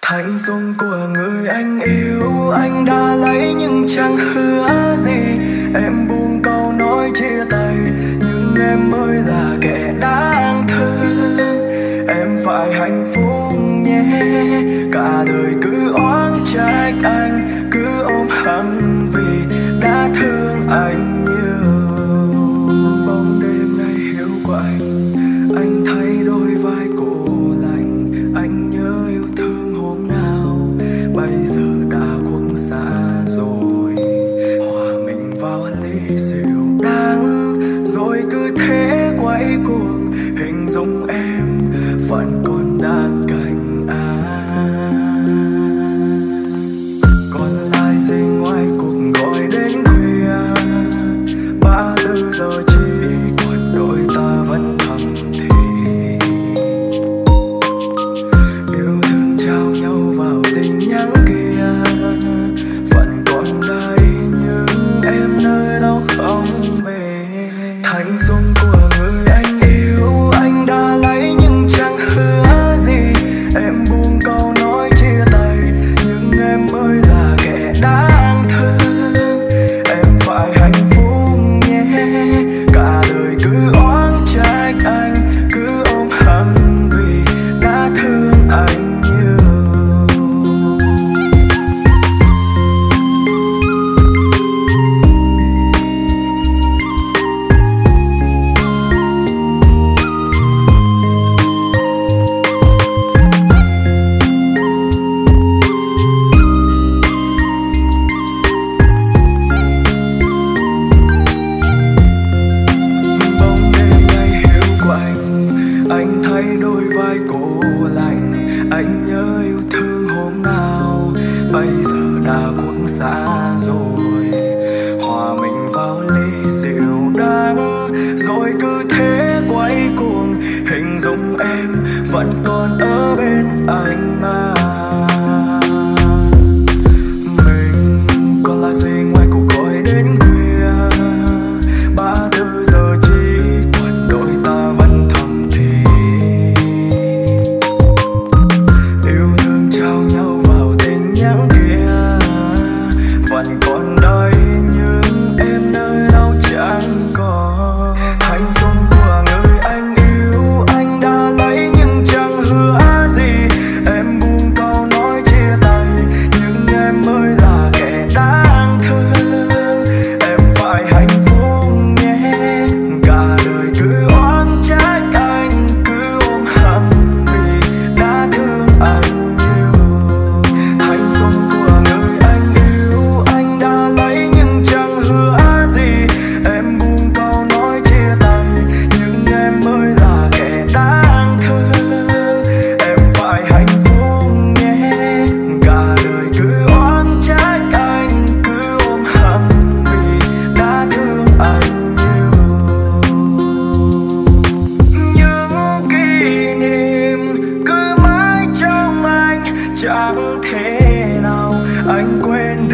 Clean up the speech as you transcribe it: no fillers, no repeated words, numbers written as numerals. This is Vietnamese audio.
Thanh xuân của người anh yêu anh đã lấy nhưng chẳng hứa gì. Em buông câu nói chia tay nhưng em mới là kẻ đáng thương. Em phải hạnh phúc nhé, cả đời cứ oán trách anh, cứ ôm hận vì đã thương anh nhiều. Bóng đêm ngày hiu quạnh, anh thay đôi vai cổ lạnh. Anh nhớ yêu thương hôm nào, bây giờ đã khuất xa rồi. Hòa mình vào ly rượu đắng, rồi cứ thế quay cuồng. Hình dung em vẫn còn đang cạnh anh. Còn lại gì ngoài cuộc gọi đến khuya, 3-4 giờ chỉ còn đôi ta vẫn thầm thì yêu thương trao nhau vào tin nhắn kia. Vẫn còn đây nhưng em nơi đâu không về. Thanh xuân của người anh yêu anh đã lấy nhưng chẳng hứa gì. Em buông câu nói chia tay nhưng em mới là kẻ đáng thương. Em phải hạnh phúc nhé, cả đời cứ oán trách anh, cứ ôm hận vì đã thương anh nhiều. Bóng đêm ngày hiu quạnh, anh thay đôi vai cổ lạnh. Anh nhớ yêu thương hôm nào, bây giờ đã khuất xa rồi. Hòa mình vào ly rượu đắng, rồi cứ thế quay cuồng. Hình dung em vẫn còn ở bên anh mà. Mình còn là gì ngoài cuộc gọi đến khuya, 3-4 giờ chỉ còn đôi ta vẫn thầm thì yêu thương trao nhau vào tin nhắn kia. Vẫn còn đây nhưng em nơi đâu chẳng có. Thanh xuân của người anh yêu anh đã lấy nhưng chẳng hứa gì. Em buông câu nói chia tay nhưng em mới là kẻ đáng thương. Em phải hạnh phúc nhé, cả đời cứ oán trách anh, cứ ôm hận vì đã thương anh nhiều. Thanh xuân của người anh yêu anh đã lấy nhưng chẳng hứa gì. Em buông câu nói chia tay nhưng em mới là kẻ đáng thương. Em phải hạnh phúc nhé, cả đời cứ oán trách anh, cứ ôm hận vì đã thương anh nhiều. Những kỷ niệm cứ mãi trong anh, chẳng thể nào anh quên